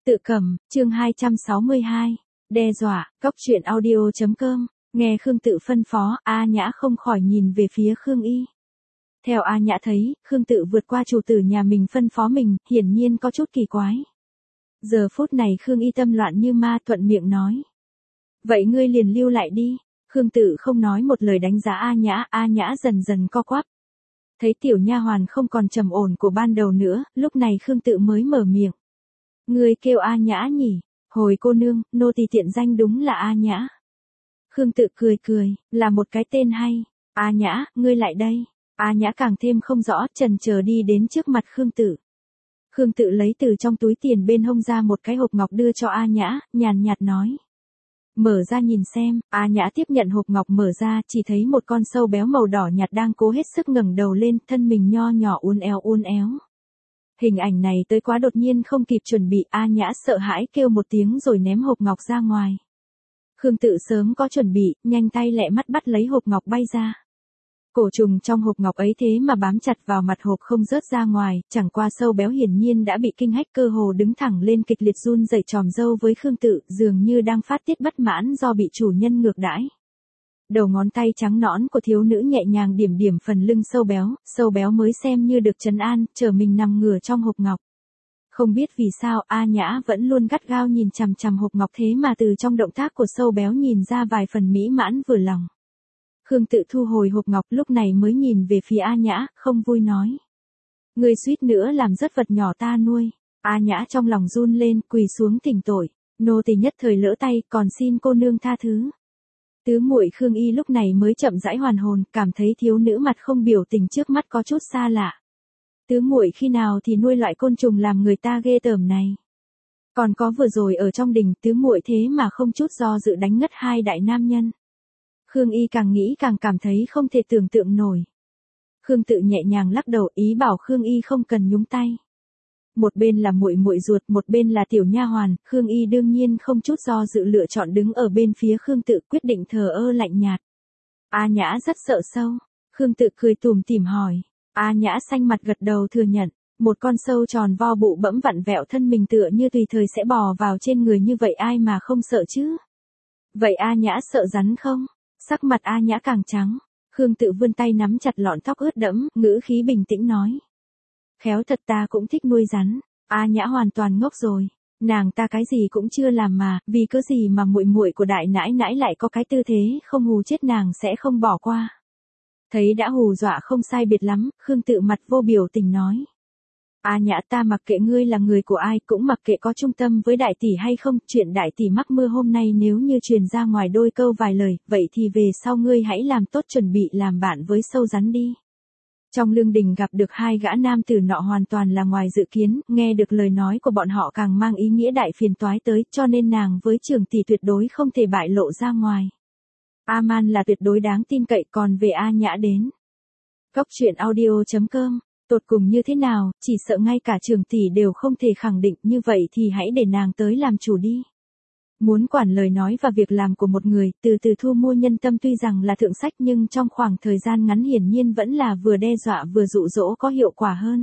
Tự cầm, chương 262. Đe dọa, cóc truyện audio.com. Nghe Khương Tự phân phó, A Nhã không khỏi nhìn về phía Khương Y. Theo A Nhã thấy, Khương Tự vượt qua chủ tử nhà mình phân phó mình, hiển nhiên có chút kỳ quái. Giờ phút này Khương Y tâm loạn như ma, thuận miệng nói. Vậy ngươi liền lưu lại đi. Khương Tự không nói một lời đánh giá A Nhã dần dần co quắp. Thấy tiểu nha hoàn không còn trầm ổn của ban đầu nữa, lúc này Khương Tự mới mở miệng. Ngươi kêu A Nhã nhỉ? Hồi cô nương, nô tỳ tiện danh đúng là A Nhã. Khương Tự cười, là một cái tên hay. A Nhã, ngươi lại đây. A Nhã càng thêm không rõ, chần chờ đi đến trước mặt Khương Tự. Khương Tự lấy từ trong túi tiền bên hông ra một cái hộp ngọc đưa cho A Nhã, nhàn nhạt nói. Mở ra nhìn xem. A Nhã tiếp nhận hộp ngọc mở ra, chỉ thấy một con sâu béo màu đỏ nhạt đang cố hết sức ngẩng đầu lên, thân mình nho nhỏ uốn éo. Hình ảnh này tới quá đột nhiên, không kịp chuẩn bị, A Nhã sợ hãi kêu một tiếng rồi ném hộp ngọc ra ngoài. Khương Tự sớm có chuẩn bị, nhanh tay lẹ mắt bắt lấy hộp ngọc bay ra. Cổ trùng trong hộp ngọc ấy thế mà bám chặt vào mặt hộp không rớt ra ngoài, chẳng qua sâu béo hiển nhiên đã bị kinh hách, cơ hồ đứng thẳng lên kịch liệt run rẩy tròm râu với Khương Tự, dường như đang phát tiết bất mãn do bị chủ nhân ngược đãi. Đầu ngón tay trắng nõn của thiếu nữ nhẹ nhàng điểm phần lưng sâu béo mới xem như được trấn an, trở mình nằm ngửa trong hộp ngọc. Không biết vì sao A Nhã vẫn luôn gắt gao nhìn chằm hộp ngọc, thế mà từ trong động tác của sâu béo nhìn ra vài phần mỹ mãn vừa lòng. Khương Tự thu hồi hộp ngọc, lúc này mới nhìn về phía A Nhã, không vui nói. Ngươi suýt nữa làm rớt vật nhỏ ta nuôi. A Nhã trong lòng run lên, quỳ xuống thỉnh tội. Nô tỳ nhất thời lỡ tay, còn xin cô nương tha thứ. Tứ muội Khương Y lúc này mới chậm rãi hoàn hồn, cảm thấy thiếu nữ mặt không biểu tình trước mắt có chút xa lạ. Tứ muội khi nào thì nuôi loại côn trùng làm người ta ghê tởm này. Còn có vừa rồi ở trong đình, tứ muội thế mà không chút do dự đánh ngất hai đại nam nhân. Khương Y càng nghĩ càng cảm thấy không thể tưởng tượng nổi. Khương Tự nhẹ nhàng lắc đầu, ý bảo Khương Y không cần nhúng tay. Một bên là muội muội ruột, một bên là tiểu nha hoàn, Khương Y đương nhiên không chút do dự lựa chọn đứng ở bên phía Khương Tự, quyết định thờ ơ lạnh nhạt. A Nhã rất sợ sâu. Khương Tự cười tủm tỉm hỏi. A Nhã xanh mặt gật đầu thừa nhận. Một con sâu tròn vo bụ bẫm vặn vẹo thân mình tựa như tùy thời sẽ bò vào trên người, như vậy ai mà không sợ chứ? Vậy A Nhã sợ rắn không? Sắc mặt A Nhã càng trắng. Khương Tự vươn tay nắm chặt lọn tóc ướt đẫm, ngữ khí bình tĩnh nói. Khéo thật, ta cũng thích nuôi rắn. A Nhã hoàn toàn ngốc rồi. Nàng ta cái gì cũng chưa làm mà, vì cớ gì mà muội muội của đại nãi nãi lại có cái tư thế không hù chết nàng sẽ không bỏ qua. Thấy đã hù dọa không sai biệt lắm, Khương Tự mặt vô biểu tình nói. A Nhã, ta mặc kệ ngươi là người của ai, cũng mặc kệ có trung tâm với đại tỷ hay không, chuyện đại tỷ mắc mưa hôm nay nếu như truyền ra ngoài đôi câu vài lời, vậy thì về sau ngươi hãy làm tốt chuẩn bị làm bạn với sâu rắn đi. Trong lương đình gặp được hai gã nam tử nọ hoàn toàn là ngoài dự kiến, nghe được lời nói của bọn họ càng mang ý nghĩa đại phiền toái tới, cho nên nàng với trưởng tỷ tuyệt đối không thể bại lộ ra ngoài. A-man là tuyệt đối đáng tin cậy, còn về A Nhã đến. Cóc truyện audio.com. Tột cùng như thế nào, chỉ sợ ngay cả trưởng tỷ đều không thể khẳng định, như vậy thì hãy để nàng tới làm chủ đi. Muốn quản lời nói và việc làm của một người, từ từ thu mua nhân tâm tuy rằng là thượng sách, nhưng trong khoảng thời gian ngắn hiển nhiên vẫn là vừa đe dọa vừa dụ dỗ có hiệu quả hơn.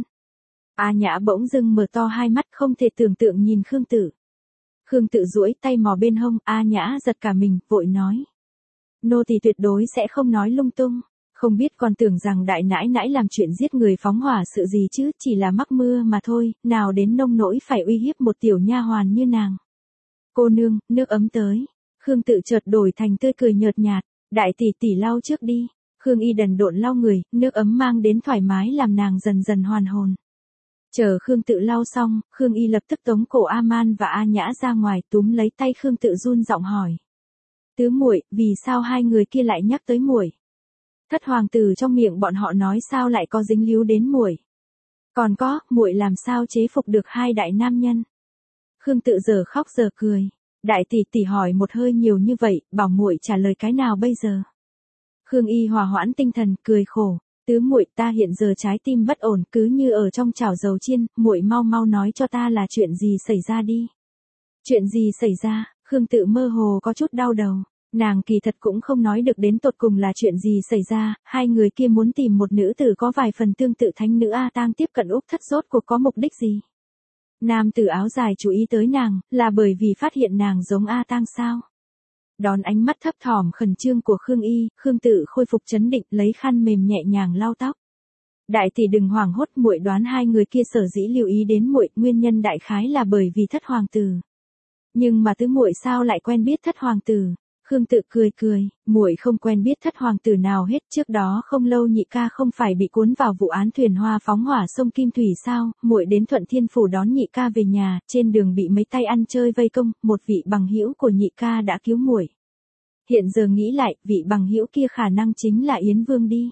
A Nhã bỗng dưng mở to hai mắt không thể tưởng tượng nhìn Khương Tự. Khương Tự duỗi tay mò bên hông, A Nhã giật cả mình, vội nói. Nô tỳ tuyệt đối sẽ không nói lung tung. Không biết còn tưởng rằng đại nãi nãi làm chuyện giết người phóng hỏa sự gì chứ, chỉ là mắc mưa mà thôi, nào đến nông nỗi phải uy hiếp một tiểu nha hoàn như nàng. Cô nương, nước ấm tới. Khương Tự chợt đổi thành tươi cười nhợt nhạt. Đại tỷ tỷ lau trước đi. Khương Y đần độn lau người, nước ấm mang đến thoải mái làm nàng dần dần hoàn hồn. Chờ Khương Tự lau xong, Khương Y lập tức tống cổ A-man và A Nhã ra ngoài, túm lấy tay Khương Tự run giọng hỏi. Tứ muội, vì sao hai người kia lại nhắc tới muội? Thất hoàng tử trong miệng bọn họ nói sao lại có dính líu đến muội? Còn có, muội làm sao chế phục được hai đại nam nhân? Khương Tự giờ khóc giờ cười. Đại tỷ tỷ hỏi một hơi nhiều như vậy, bảo muội trả lời cái nào bây giờ? Khương Y hòa hoãn tinh thần, cười khổ. Tứ muội, ta hiện giờ trái tim bất ổn, cứ như ở trong chảo dầu chiên, muội mau nói cho ta là chuyện gì xảy ra đi. Chuyện gì xảy ra? Khương Tự mơ hồ có chút đau đầu. Nàng kỳ thật cũng không nói được đến tột cùng là chuyện gì xảy ra, hai người kia muốn tìm một nữ tử có vài phần tương tự thánh nữ A Tang tiếp cận Úc Thất rốt cuộc có mục đích gì. Nam tử áo dài chú ý tới nàng, là bởi vì phát hiện nàng giống A Tang sao? Đón ánh mắt thấp thỏm khẩn trương của Khương Y, Khương Tự khôi phục trấn định, lấy khăn mềm nhẹ nhàng lau tóc. Đại tỷ đừng hoảng hốt, muội đoán hai người kia sở dĩ lưu ý đến muội, nguyên nhân đại khái là bởi vì thất hoàng tử. Nhưng mà tứ muội sao lại quen biết thất hoàng tử? Khương Tự cười cười, muội không quen biết thất hoàng tử nào hết, trước đó không lâu nhị ca không phải bị cuốn vào vụ án thuyền hoa phóng hỏa sông Kim Thủy sao? Muội đến Thuận Thiên phủ đón nhị ca về nhà, trên đường bị mấy tay ăn chơi vây công, một vị bằng hữu của nhị ca đã cứu muội. Hiện giờ nghĩ lại, vị bằng hữu kia khả năng chính là Yến Vương đi.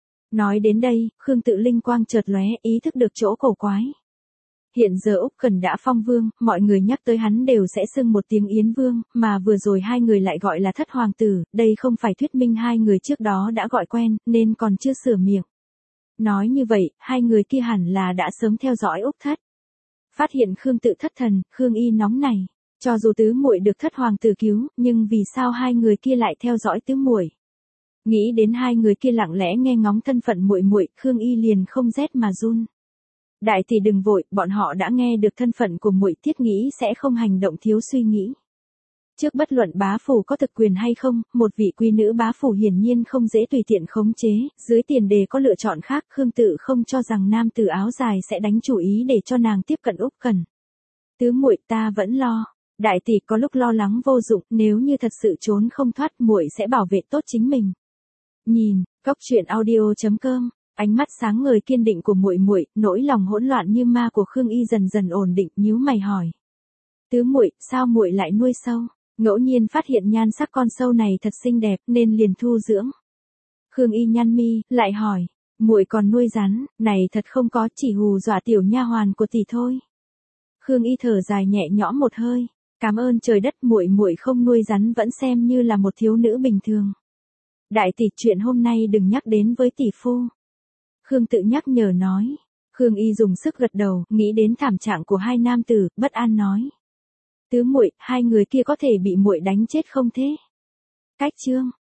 Nói đến đây, Khương Tự linh quang chợt lóe, ý thức được chỗ cổ quái. Hiện giờ Úc Cẩn đã phong vương, mọi người nhắc tới hắn đều sẽ xưng một tiếng Yến Vương, mà vừa rồi hai người lại gọi là thất hoàng tử, đây không phải thuyết minh hai người trước đó đã gọi quen, nên còn chưa sửa miệng. Nói như vậy, hai người kia hẳn là đã sớm theo dõi Úc thất. Phát hiện Khương Tự thất thần, Khương Y nóng này, cho dù tứ muội được thất hoàng tử cứu, nhưng vì sao hai người kia lại theo dõi tứ muội? Nghĩ đến hai người kia lặng lẽ nghe ngóng thân phận muội muội, Khương Y liền không rét mà run. Đại tỷ đừng vội, bọn họ đã nghe được thân phận của muội, thiết nghĩ sẽ không hành động thiếu suy nghĩ. Trước bất luận bá phủ có thực quyền hay không, một vị quý nữ bá phủ hiển nhiên không dễ tùy tiện khống chế, dưới tiền đề có lựa chọn khác, Khương Tự không cho rằng nam tử áo dài sẽ đánh chủ ý để cho nàng tiếp cận Úc Cẩn. Tứ muội, ta vẫn lo. Đại tỷ có lúc lo lắng vô dụng, nếu như thật sự trốn không thoát, muội sẽ bảo vệ tốt chính mình. Nhìn, Cốc Truyện Audio.com. Ánh mắt sáng ngời kiên định của muội muội, nỗi lòng hỗn loạn như ma của Khương Y dần dần ổn định, nhíu mày hỏi: "Tứ muội, sao muội lại nuôi sâu?" Ngẫu nhiên phát hiện nhan sắc con sâu này thật xinh đẹp, nên liền thu dưỡng. Khương Y nhăn mi, lại hỏi: "Muội còn nuôi rắn?" "Này thật không có, chỉ hù dọa tiểu nha hoàn của tỷ thôi." Khương Y thở dài nhẹ nhõm một hơi, "Cảm ơn trời đất, muội muội không nuôi rắn vẫn xem như là một thiếu nữ bình thường." "Đại tỷ, chuyện hôm nay đừng nhắc đến với tỷ phu." Khương Tự nhắc nhở nói. Khương Y dùng sức gật đầu, nghĩ đến thảm trạng của hai nam tử, bất an nói: "Tứ muội, hai người kia có thể bị muội đánh chết không thế?" Cách chương